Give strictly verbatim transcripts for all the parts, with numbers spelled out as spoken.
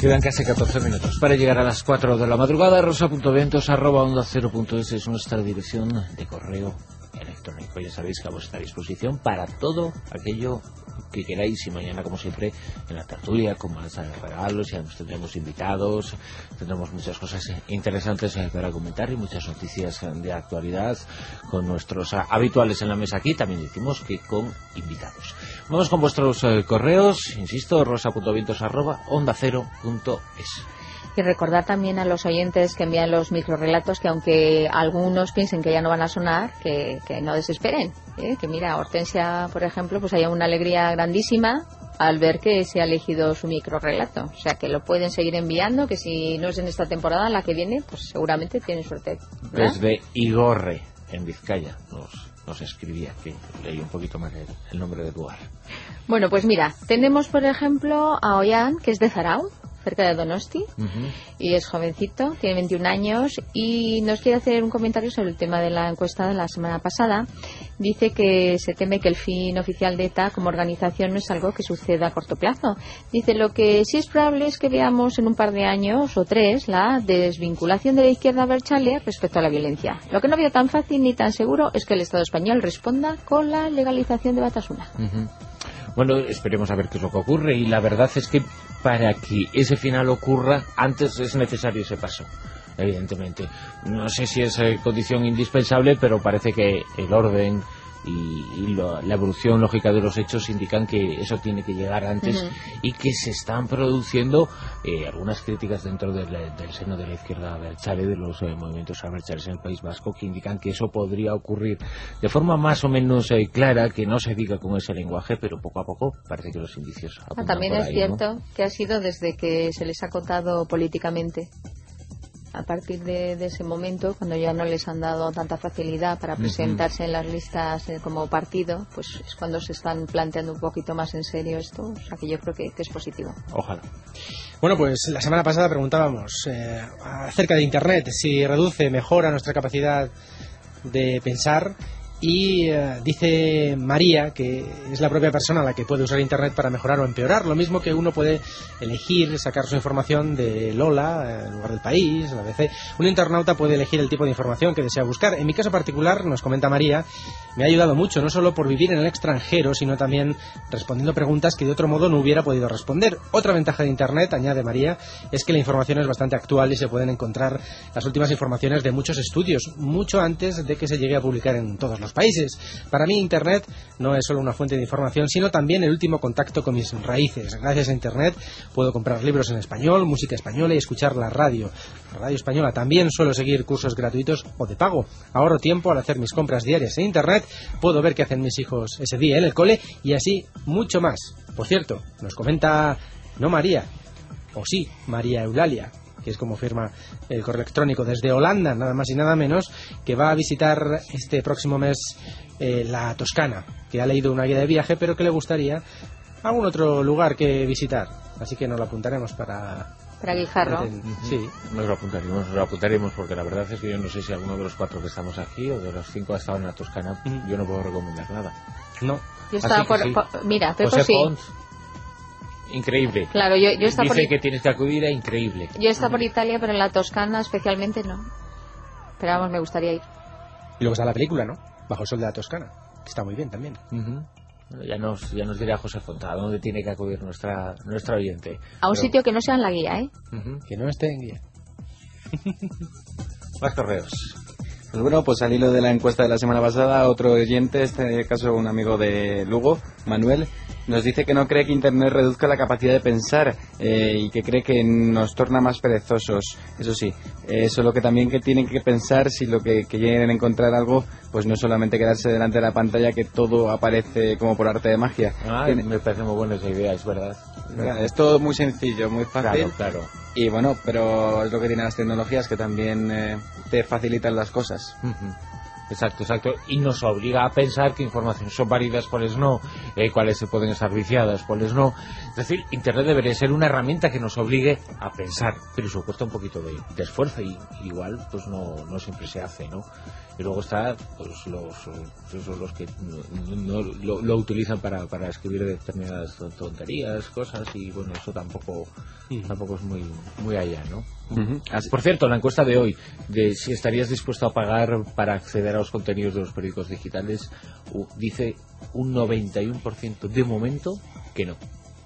Quedan casi catorce minutos para llegar a las cuatro de la madrugada. rosa.vientos arroba onda cero punto es es nuestra dirección de correo electrónico. Ya sabéis que a vuestra disposición para todo aquello que queráis, y mañana, como siempre, en la tertulia con más regalos, ya nos tendremos invitados, tendremos muchas cosas interesantes para comentar y muchas noticias de actualidad con nuestros habituales en la mesa aquí, también decimos que con invitados. Vamos con vuestros eh, correos, insisto, rosa.vientos arroba onda cero punto es. Y recordar también a los oyentes que envían los microrelatos que aunque algunos piensen que ya no van a sonar, que, que no desesperen, ¿eh? Que mira, Hortensia, por ejemplo, pues haya una alegría grandísima al ver que se ha elegido su microrelato. O sea, que lo pueden seguir enviando, que si no es en esta temporada, la que viene, pues seguramente tienen suerte, ¿verdad? Desde Igorre, en Vizcaya, nos, nos escribía, que leí un poquito más el, el nombre del lugar. Bueno, pues mira, tenemos por ejemplo a Ollán, que es de Zarau, cerca de Donosti, uh-huh. y es jovencito, tiene veintiún años y nos quiere hacer un comentario sobre el tema de la encuesta de la semana pasada. Dice que se teme que el fin oficial de ETA como organización no es algo que suceda a corto plazo. Dice, lo que sí es probable es que veamos en un par de años o tres la desvinculación de la izquierda abertzale respecto a la violencia. Lo que no veo tan fácil ni tan seguro es que el Estado español responda con la legalización de Batasuna. Uh-huh. Bueno, esperemos a ver qué es lo que ocurre, y la verdad es que para que ese final ocurra, antes es necesario ese paso, evidentemente. No sé si es eh, condición indispensable, pero parece que el orden y, y lo, la evolución lógica de los hechos indican que eso tiene que llegar antes, uh-huh. y que se están produciendo eh, algunas críticas dentro del, del seno de la izquierda abertzale, de los eh, movimientos abertzales en el País Vasco, que indican que eso podría ocurrir de forma más o menos eh, clara, que no se diga con ese lenguaje, pero poco a poco parece que los indicios apuntan. Ah, también por es ahí, cierto, ¿no? Que ha sido desde que se les ha contado políticamente. A partir de, de ese momento, cuando ya no les han dado tanta facilidad para presentarse uh-huh. en las listas eh, como partido, pues es cuando se están planteando un poquito más en serio esto. O sea que yo creo que, que es positivo. Ojalá. Bueno, pues la semana pasada preguntábamos eh, acerca de Internet, si reduce, mejora nuestra capacidad de pensar. Y uh, dice María que es la propia persona la que puede usar Internet para mejorar o empeorar, lo mismo que uno puede elegir sacar su información de Lola en lugar del País, la B C. Un internauta puede elegir el tipo de información que desea buscar. En mi caso particular, nos comenta María, me ha ayudado mucho, no solo por vivir en el extranjero, sino también respondiendo preguntas que de otro modo no hubiera podido responder. Otra ventaja de Internet, añade María, es que la información es bastante actual y se pueden encontrar las últimas informaciones de muchos estudios, mucho antes de que se llegue a publicar en todos los países. Para mí Internet no es solo una fuente de información, sino también el último contacto con mis raíces. Gracias a Internet puedo comprar libros en español, música española y escuchar la radio. La radio española. También suelo seguir cursos gratuitos o de pago. Ahorro tiempo al hacer mis compras diarias en Internet. Puedo ver qué hacen mis hijos ese día en el cole y así mucho más. Por cierto, nos comenta, no María, o sí, María Eulalia, que es como firma el correo electrónico desde Holanda, nada más y nada menos, que va a visitar este próximo mes eh, la Toscana, que ha leído una guía de viaje, pero que le gustaría algún otro lugar que visitar. Así que nos lo apuntaremos para... Para Guijarro. Sí, nos lo apuntaremos, nos lo apuntaremos, porque la verdad es que yo no sé si alguno de los cuatro que estamos aquí o de los cinco ha estado en la Toscana. Mm. Yo no puedo recomendar nada. No. Yo estaba por, sí. por... Mira, Pepo José sí. Pons, increíble. Claro, yo, yo está Dice por... que tienes que acudir a increíble. Yo está por Italia, pero en la Toscana especialmente no. Pero vamos, me gustaría ir. Y luego está la película, ¿no? Bajo el sol de la Toscana, que está muy bien también. Uh-huh. Bueno, ya nos ya nos dirá José Fonta a dónde tiene que acudir nuestra nuestra oyente. A un pero... sitio que no sea en la guía, ¿eh? Uh-huh. Que no esté en guía. Más correos. Pues bueno, pues al hilo de la encuesta de la semana pasada, otro oyente, este caso un amigo de Lugo, Manuel, nos dice que no cree que Internet reduzca la capacidad de pensar eh, y que cree que nos torna más perezosos. Eso sí, eh, solo que también que tienen que pensar si lo que, que quieren encontrar algo, pues no solamente quedarse delante de la pantalla, que todo aparece como por arte de magia. Ah, Tiene... me parece muy buena esa idea, es verdad. ¿verdad? Es todo muy sencillo, muy fácil. Claro, claro. Y bueno, pero es lo que tienen las tecnologías, que también eh, te facilitan las cosas. Uh-huh. Exacto, exacto. Y nos obliga a pensar qué informaciones son válidas, cuáles no, eh, cuáles se pueden estar viciadas, cuáles no. Es decir, Internet debería ser una herramienta que nos obligue a pensar, pero eso cuesta un poquito de, de esfuerzo y igual pues no, no siempre se hace, ¿no? Y luego está pues los, esos, los que no, no, lo, lo utilizan para, para escribir determinadas tonterías, cosas, y bueno, eso tampoco uh-huh. tampoco es muy muy allá, ¿no? Uh-huh. Por cierto, la encuesta de hoy, de si estarías dispuesto a pagar para acceder a los contenidos de los periódicos digitales, uh, dice un noventa y uno por ciento de momento que no.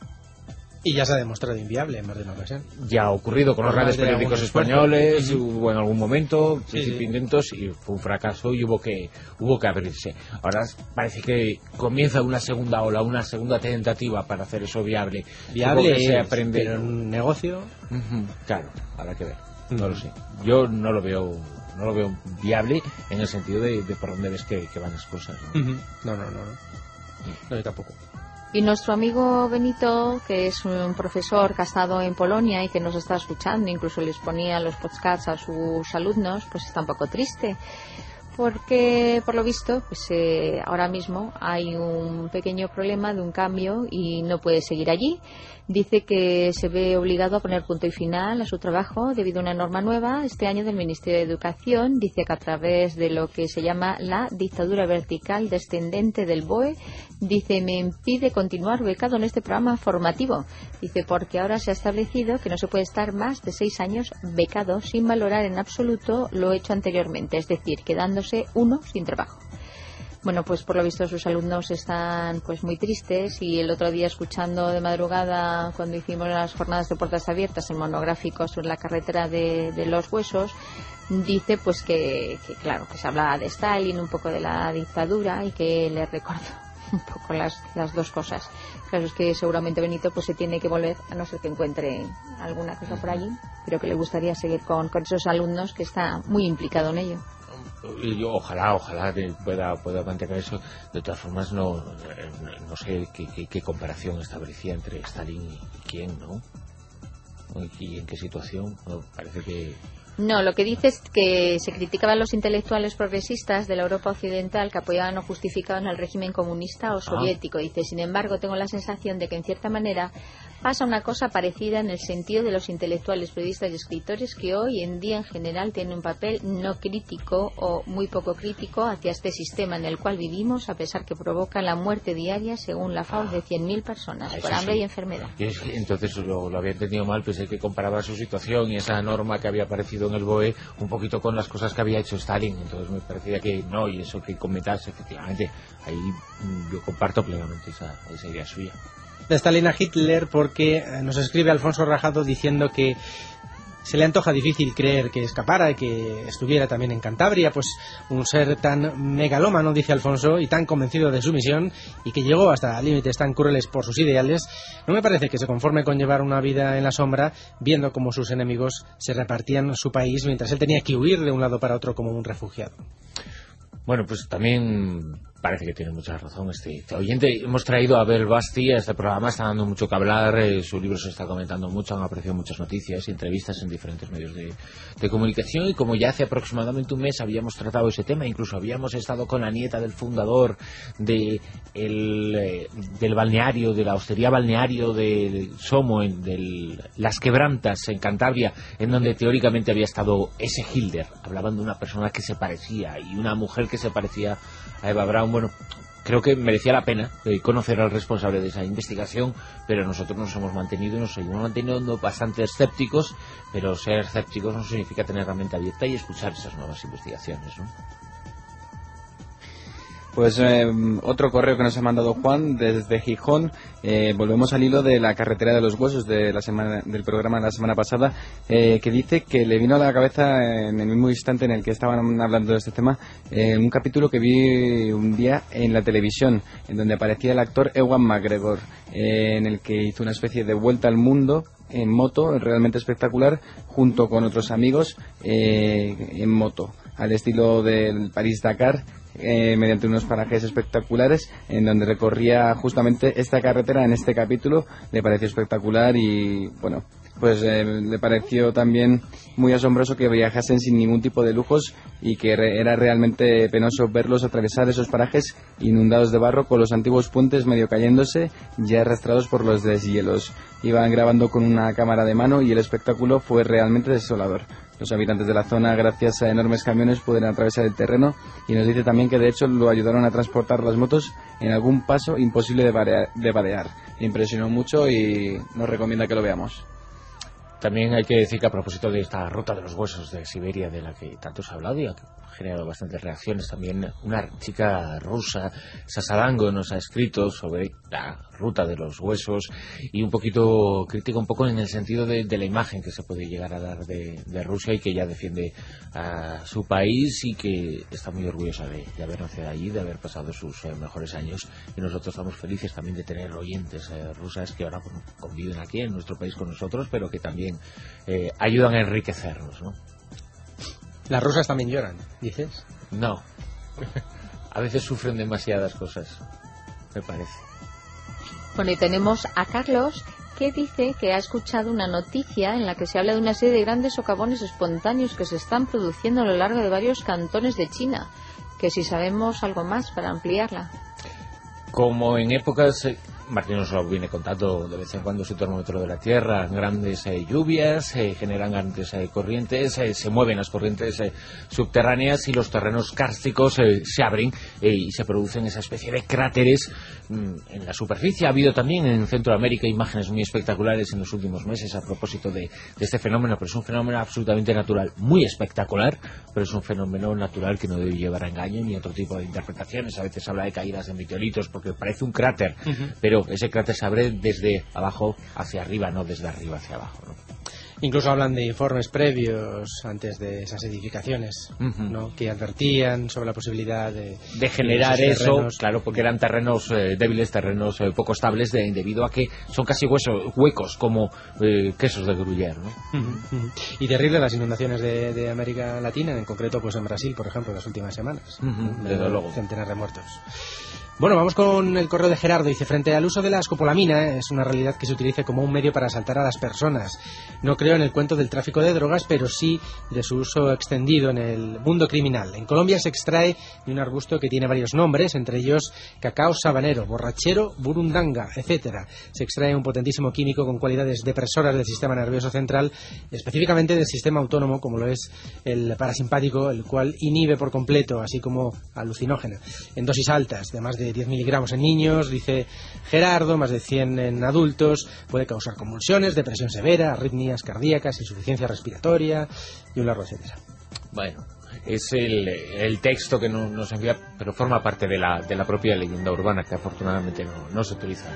Y ya se ha demostrado inviable en más de una ocasión. Ya ha ocurrido con los grandes periódicos españoles, uh-huh. hubo en algún momento sí, sí. intentos y fue un fracaso y hubo que hubo que abrirse. Ahora parece que comienza una segunda ola, una segunda tentativa para hacer eso viable. Viable se aprende, pero un negocio. Uh-huh. Claro, habrá que ver. Uh-huh. No lo sé. Yo no lo veo, no lo veo viable en el sentido de, de por dónde ves que, que van las cosas. ¿No? Uh-huh. no, no, no, no. No, yo tampoco. Y nuestro amigo Benito, que es un profesor casado en Polonia y que nos está escuchando, incluso les ponía los podcasts a sus alumnos, pues está un poco triste. Porque, por lo visto, pues eh, ahora mismo hay un pequeño problema de un cambio y no puede seguir allí. Dice que se ve obligado a poner punto y final a su trabajo debido a una norma nueva este año del Ministerio de Educación. Dice que a través de lo que se llama la dictadura vertical descendente del B O E, dice, me impide continuar becado en este programa formativo. Dice, porque ahora se ha establecido que no se puede estar más de seis años becado sin valorar en absoluto lo hecho anteriormente, es decir, quedándose uno sin trabajo. Bueno, pues por lo visto sus alumnos están pues muy tristes, y el otro día, escuchando de madrugada cuando hicimos las jornadas de puertas abiertas, el monográfico sobre la carretera de, de los huesos, dice pues que, que claro, que se hablaba de Stalin, un poco de la dictadura, y que le recordó un poco las, las dos cosas. Claro, es que seguramente Benito pues se tiene que volver, a no ser que encuentre alguna cosa por allí, pero que le gustaría seguir con, con esos alumnos, que está muy implicado en ello. Yo, ojalá, ojalá pueda, pueda mantener eso. De todas formas, no, no, no sé qué, qué, qué comparación establecía entre Stalin y quién, ¿no? ¿Y en qué situación? No, parece que... No, lo que dice es que se criticaban los intelectuales progresistas de la Europa occidental que apoyaban o justificaban el régimen comunista o soviético. Ah. Dice, sin embargo, tengo la sensación de que en cierta manera pasa una cosa parecida en el sentido de los intelectuales, periodistas y escritores que hoy en día en general tienen un papel no crítico o muy poco crítico hacia este sistema en el cual vivimos, a pesar que provoca la muerte diaria, según la FAO, de cien mil personas ah, por hambre sí. y enfermedad. Entonces lo, lo había entendido mal, pensé que comparaba su situación y esa norma que había aparecido en el B O E un poquito con las cosas que había hecho Stalin. Entonces me parecía que no, y eso que comentas, efectivamente, ahí yo comparto plenamente esa, esa idea suya. De Stalin a Hitler, porque nos escribe Alfonso Rajado diciendo que se le antoja difícil creer que escapara y que estuviera también en Cantabria, pues un ser tan megalómano, dice Alfonso, y tan convencido de su misión, y que llegó hasta límites tan crueles por sus ideales, no me parece que se conforme con llevar una vida en la sombra, viendo cómo sus enemigos se repartían su país, mientras él tenía que huir de un lado para otro como un refugiado. Bueno, pues también parece que tiene mucha razón este, este oyente. Hemos traído a Abel Basti a este programa, está dando mucho que hablar, eh, su libro se está comentando mucho, han aparecido muchas noticias y entrevistas en diferentes medios de, de comunicación, y como ya hace aproximadamente un mes habíamos tratado ese tema, incluso habíamos estado con la nieta del fundador de el, eh, del balneario, de la hostería balneario de Somo, en del, Las Quebrantas, en Cantabria, en donde teóricamente había estado ese Hilder. Hablaban de una persona que se parecía, y una mujer que se parecía a Eva Braun. Bueno, creo que merecía la pena eh, conocer al responsable de esa investigación, pero nosotros nos hemos mantenido y nos seguimos manteniendo bastante escépticos, pero ser escépticos no significa tener la mente abierta y escuchar esas nuevas investigaciones, ¿no? Pues eh, otro correo que nos ha mandado Juan desde Gijón. Eh, volvemos al hilo de la carretera de los huesos de la semana, del programa de la semana pasada, eh, que dice que le vino a la cabeza en el mismo instante en el que estaban hablando de este tema, eh, un capítulo que vi un día en la televisión, en donde aparecía el actor Ewan McGregor, eh, en el que hizo una especie de vuelta al mundo en moto, realmente espectacular, junto con otros amigos eh, en moto, al estilo del París-Dakar. Eh, mediante unos parajes espectaculares en donde recorría justamente esta carretera. En este capítulo le pareció espectacular y bueno, pues eh, le pareció también muy asombroso que viajasen sin ningún tipo de lujos y que re- era realmente penoso verlos atravesar esos parajes inundados de barro con los antiguos puentes medio cayéndose, ya arrastrados por los deshielos. Iban grabando con una cámara de mano y el espectáculo fue realmente desolador. Los habitantes de la zona, gracias a enormes camiones, pudieron atravesar el terreno, y nos dice también que de hecho lo ayudaron a transportar las motos en algún paso imposible de, varear, de vadear. Le impresionó mucho y nos recomienda que lo veamos. También hay que decir que a propósito de esta ruta de los huesos de Siberia, de la que tanto se ha hablado y ha generado bastantes reacciones, también una chica rusa, Sasadango, nos ha escrito sobre la ruta de los huesos y un poquito crítica, un poco en el sentido de, de la imagen que se puede llegar a dar de, de Rusia, y que ella defiende a su país y que está muy orgullosa de, de haber nacido allí, de haber pasado sus eh, mejores años, y nosotros estamos felices también de tener oyentes eh, rusas que ahora bueno, conviven aquí en nuestro país con nosotros, pero que también eh, ayudan a enriquecernos, ¿no? Las rusas también lloran, ¿dices? No. A veces sufren demasiadas cosas, me parece. Bueno, y tenemos a Carlos, que dice que ha escuchado una noticia en la que se habla de una serie de grandes socavones espontáneos que se están produciendo a lo largo de varios cantones de China, que si sabemos algo más para ampliarla. Como en épocas, eh, Martín nos lo viene contando de vez en cuando, su termómetro de la Tierra, grandes eh, lluvias, eh, generan grandes eh, corrientes, eh, se mueven las corrientes eh, subterráneas y los terrenos kársticos eh, se abren eh, y se producen esa especie de cráteres mm, en la superficie. Ha habido también en Centroamérica imágenes muy espectaculares en los últimos meses a propósito de, de este fenómeno, pero es un fenómeno absolutamente natural, muy espectacular, pero es un fenómeno natural que no debe llevar a engaño ni otro tipo de interpretaciones. A veces habla de caídas de meteoritos porque parece un cráter, uh-huh. pero ese cráter se abre desde abajo hacia arriba, no desde arriba hacia abajo, ¿no? Incluso hablan de informes previos antes de esas edificaciones, uh-huh. ¿no? Que advertían sobre la posibilidad de, de generar de eso, terrenos. Claro, porque eran terrenos eh, débiles, terrenos eh, poco estables, de, debido a que son casi huesos, huecos como eh, quesos de gruyère, ¿no? Uh-huh. Uh-huh. Y terribles las inundaciones de, de América Latina, en concreto pues en Brasil, por ejemplo, en las últimas semanas. Uh-huh. Desde luego. Centenas de muertos. Bueno, vamos con el correo de Gerardo. Dice, frente al uso de la escopolamina, es una realidad que se utilice como un medio para asaltar a las personas. No creo en el cuento del tráfico de drogas, pero sí de su uso extendido en el mundo criminal. En Colombia se extrae de un arbusto que tiene varios nombres, entre ellos cacao sabanero, borrachero, burundanga, etcétera. Se extrae un potentísimo químico con cualidades depresoras del sistema nervioso central, específicamente del sistema autónomo, como lo es el parasimpático, el cual inhibe por completo, así como alucinógena, en dosis altas, de más de diez miligramos en niños, dice Gerardo, más de cien en adultos, puede causar convulsiones, depresión severa, arritmias cardíacas, insuficiencia respiratoria y un largo etcétera. Bueno, es el, el texto que no, nos envía, pero forma parte de la, de la propia leyenda urbana, que afortunadamente no, no se utiliza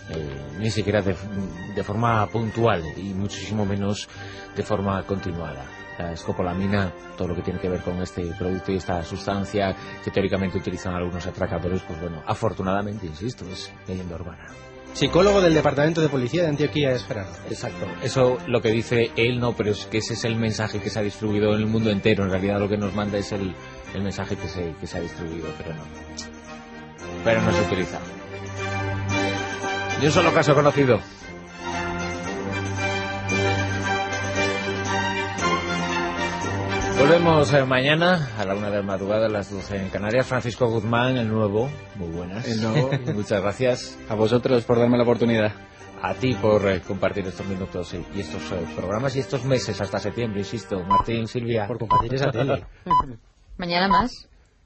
eh, ni siquiera de, de forma puntual y muchísimo menos de forma continuada. La escopolamina, todo lo que tiene que ver con este producto y esta sustancia que teóricamente utilizan algunos atracadores, pues bueno, afortunadamente, insisto, es leyenda urbana. Psicólogo del Departamento de Policía de Antioquia es Gerardo. Exacto. Eso lo que dice él no, pero es que ese es el mensaje que se ha distribuido en el mundo entero. En realidad lo que nos manda es el, el mensaje que se, que se ha distribuido, pero no. Pero no se utiliza. Y un solo caso conocido. Volvemos eh, mañana a la una de la madrugada, a las doce en Canarias. Francisco Guzmán, el nuevo. Muy buenas. El nuevo. Muchas gracias. A vosotros por darme la oportunidad. A ti por eh, compartir estos minutos eh, y estos eh, programas y estos meses hasta septiembre, insisto. Martín, Silvia. Por compartir esa tele. Mañana más.